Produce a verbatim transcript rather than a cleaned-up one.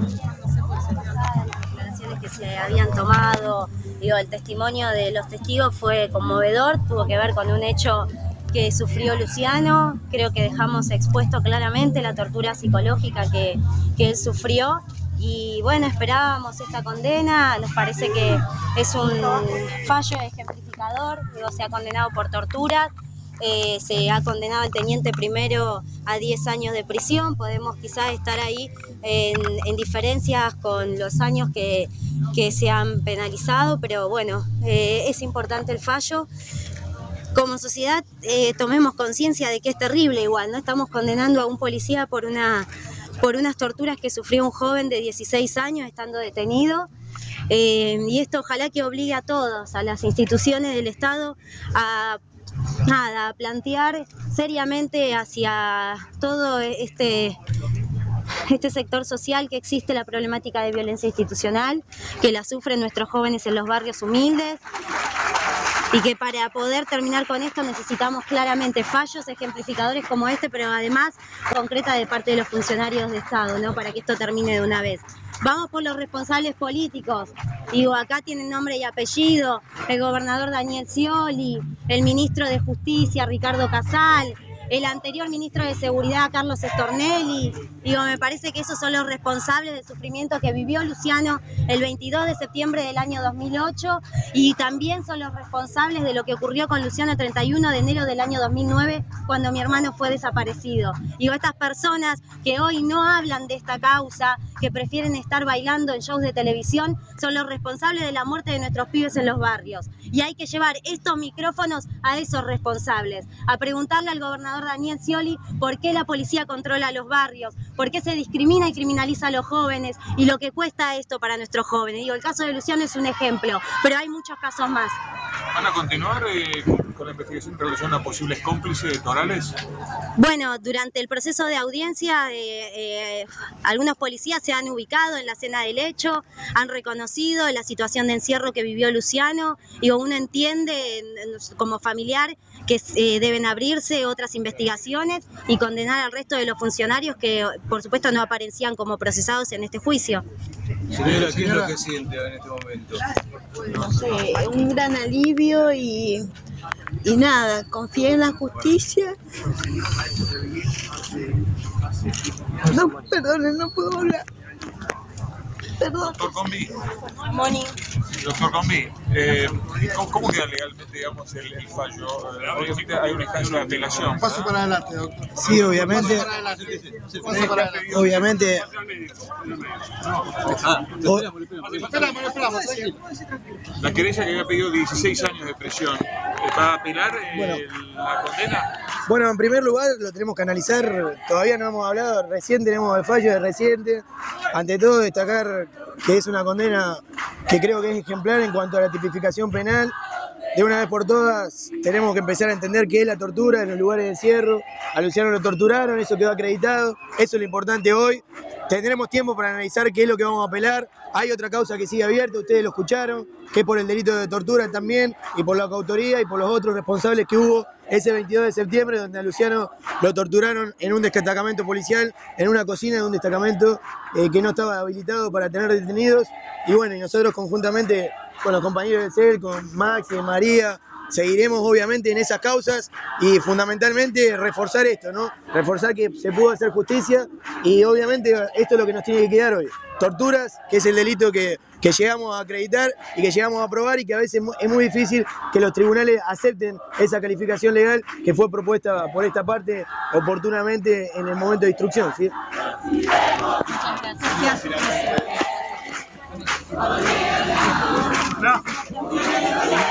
declaraciones que se habían tomado, digo, el testimonio de los testigos fue conmovedor, tuvo que ver con un hecho que sufrió Luciano. Creo que dejamos expuesto claramente la tortura psicológica que, que él sufrió. Y bueno, esperábamos esta condena, nos parece que es un fallo ejemplificador, digo, se ha condenado por tortura, eh, se ha condenado al teniente primero a diez años de prisión, podemos quizás estar ahí en, en diferencias con los años que, que se han penalizado, pero bueno, eh, es importante el fallo. Como sociedad eh, tomemos conciencia de que es terrible igual, ¿no? Estamos condenando a un policía por una... por unas torturas que sufrió un joven de dieciséis años estando detenido, eh, y esto ojalá que obligue a todos, a las instituciones del Estado, a, nada, a plantear seriamente hacia todo este, este sector social que existe la problemática de violencia institucional, que la sufren nuestros jóvenes en los barrios humildes, y que para poder terminar con esto necesitamos claramente fallos ejemplificadores como este, pero además concreta de parte de los funcionarios de Estado, ¿no? Para que esto termine de una vez. Vamos por los responsables políticos. Digo, acá tienen nombre y apellido, el gobernador Daniel Scioli, el ministro de Justicia Ricardo Casal, el anterior ministro de Seguridad Carlos Stornelli. Digo, me parece que esos son los responsables del sufrimiento que vivió Luciano el veintidós de septiembre del año dos mil ocho, y también son los responsables de lo que ocurrió con Luciano el treinta y uno de enero del año dos mil nueve, cuando mi hermano fue desaparecido. Digo, estas personas que hoy no hablan de esta causa, que prefieren estar bailando en shows de televisión, son los responsables de la muerte de nuestros pibes en los barrios. Y hay que llevar estos micrófonos a esos responsables, a preguntarle al gobernador Daniel Scioli por qué la policía controla los barrios, por qué se discrimina y criminaliza a los jóvenes y lo que cuesta esto para nuestros jóvenes. Digo, el caso de Luciano es un ejemplo, pero hay muchos casos más. ¿Van a continuar eh, con, con la investigación en relación a posibles cómplices torales? Bueno, durante el proceso de audiencia, eh, eh, algunos policías se han ubicado en la escena del hecho, han reconocido la situación de encierro que vivió Luciano, y uno entiende como familiar que eh, deben abrirse otras investigaciones y condenar al resto de los funcionarios que, por supuesto, no aparecían como procesados en este juicio. Señora, ¿qué es lo que siente en este momento? No sé, un gran alivio y, y nada, confié en la justicia. No, perdón, no puedo hablar. Perdón. Doctor Combi. Moni. Doctor Combi, eh, ¿cómo, ¿cómo queda legalmente, digamos, el, el fallo? Eh, obviamente hay una instancia de apelación. Paso para adelante, doctor. Sí, obviamente. Paso para adelante. Paso para adelante. Obviamente. Ah, o- Esperamos, esperamos. la querella que había pedido dieciséis años de prisión, ¿va a apelar eh, Bueno. la condena? Bueno, en primer lugar lo tenemos que analizar, todavía no hemos hablado, recién tenemos el fallo de reciente. Ante todo destacar que es una condena que creo que es ejemplar en cuanto a la tipificación penal. De una vez por todas tenemos que empezar a entender qué es la tortura en los lugares de encierro. A Luciano lo torturaron, eso quedó acreditado, eso es lo importante hoy. Tendremos tiempo para analizar qué es lo que vamos a apelar. Hay otra causa que sigue abierta, ustedes lo escucharon, que es por el delito de tortura también, y por la coautoría y por los otros responsables que hubo ese veintidós de septiembre, donde a Luciano lo torturaron en un destacamento policial, en una cocina de un destacamento eh, que no estaba habilitado para tener detenidos. Y bueno, y nosotros conjuntamente con los compañeros del C E L, con Max y María, seguiremos obviamente en esas causas y fundamentalmente reforzar esto, ¿no? Reforzar que se pudo hacer justicia, y obviamente esto es lo que nos tiene que quedar hoy. Torturas, que es el delito que, que llegamos a acreditar y que llegamos a aprobar, y que a veces es muy difícil que los tribunales acepten esa calificación legal que fue propuesta por esta parte oportunamente en el momento de instrucción, ¿sí? Muchas gracias. No.